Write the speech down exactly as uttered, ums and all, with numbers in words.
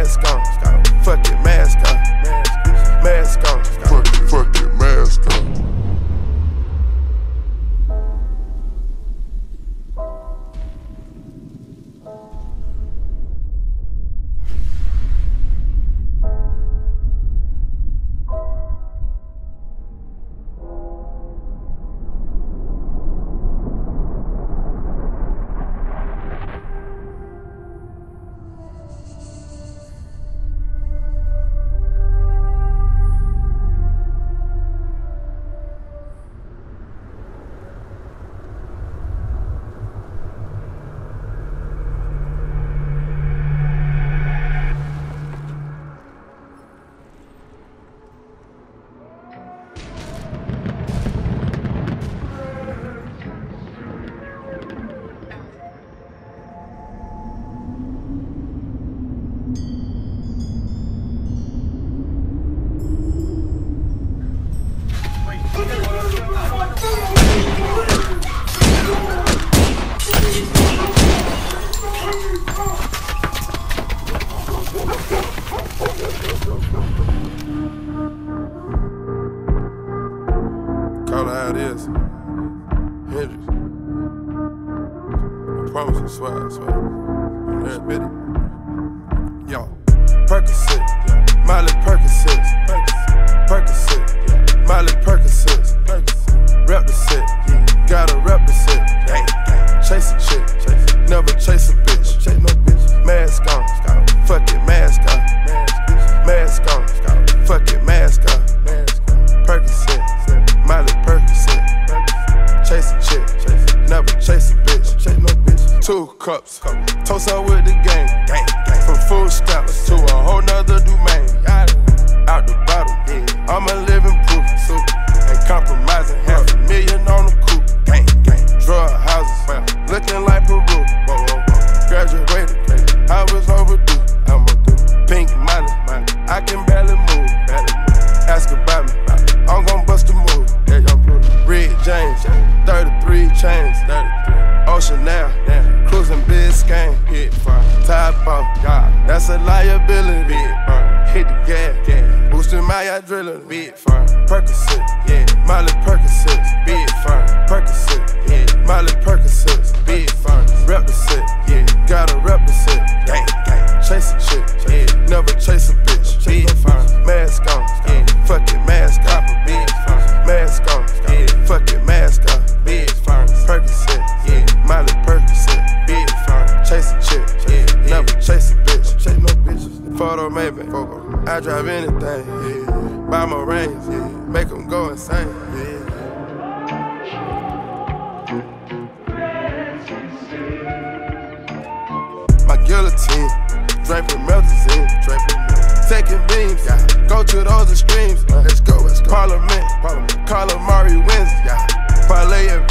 mask on. Fuck it, mask on. Mask on. Fuck it, fuck it, mask on. Call it how it is. Hendrix. I promise you, swear, I swear. I'm there, Biddy. Yo, Percocet, Miley Percocet, Percocet, Miley Percocet, rep the set, gotta rep the set. Chase a chick, never chase a bitch. Chase no bitch. Mask on, fuck it, mask on. Mask on, fuck it, mask on. Percocet, Miley Percocet, chase a chick, never chase a bitch. Chase no bitch. Two cups, toast up with the game. From food stamps to a whole nother domain. Out the bottom, I'm a living proof. Ain't compromising, half a million on the coupe. Drug houses, looking like Peru. Graduated, I was overdue. I'm overdue. Pink Miley, I can barely move. Ask about me, I'm gon' bust a move. Red James, thirty-three chains. Ocean now, cruising Biscayne. Top off, that's a liability. Hit the gas, boosting my adrenaline. Percocet, yeah, Miley Percocet, big firm. Percocet, yeah, Miley Percocet, big firm. Rep the set, yeah, gotta rep the set. Gang, gang, chase a chick, yeah, never chase a bitch. Big firm, mask on, yeah, fuck it, mask on. Big firm, mask on, yeah, fuck it, mask on. Big firm, Percocet, yeah, Miley Percocet, big firm. Chase a chick, yeah, never chase a bitch. Chase no bitches. Photo maybe, I drive anything, yeah. Buy my rings, yeah. Make them go insane, yeah. My guillotine, draping melazine, draping taking beams, yeah. Go to those extremes, uh, let's go, let's go. Parliament, Parliament. Calamari wins, yeah. Parlay and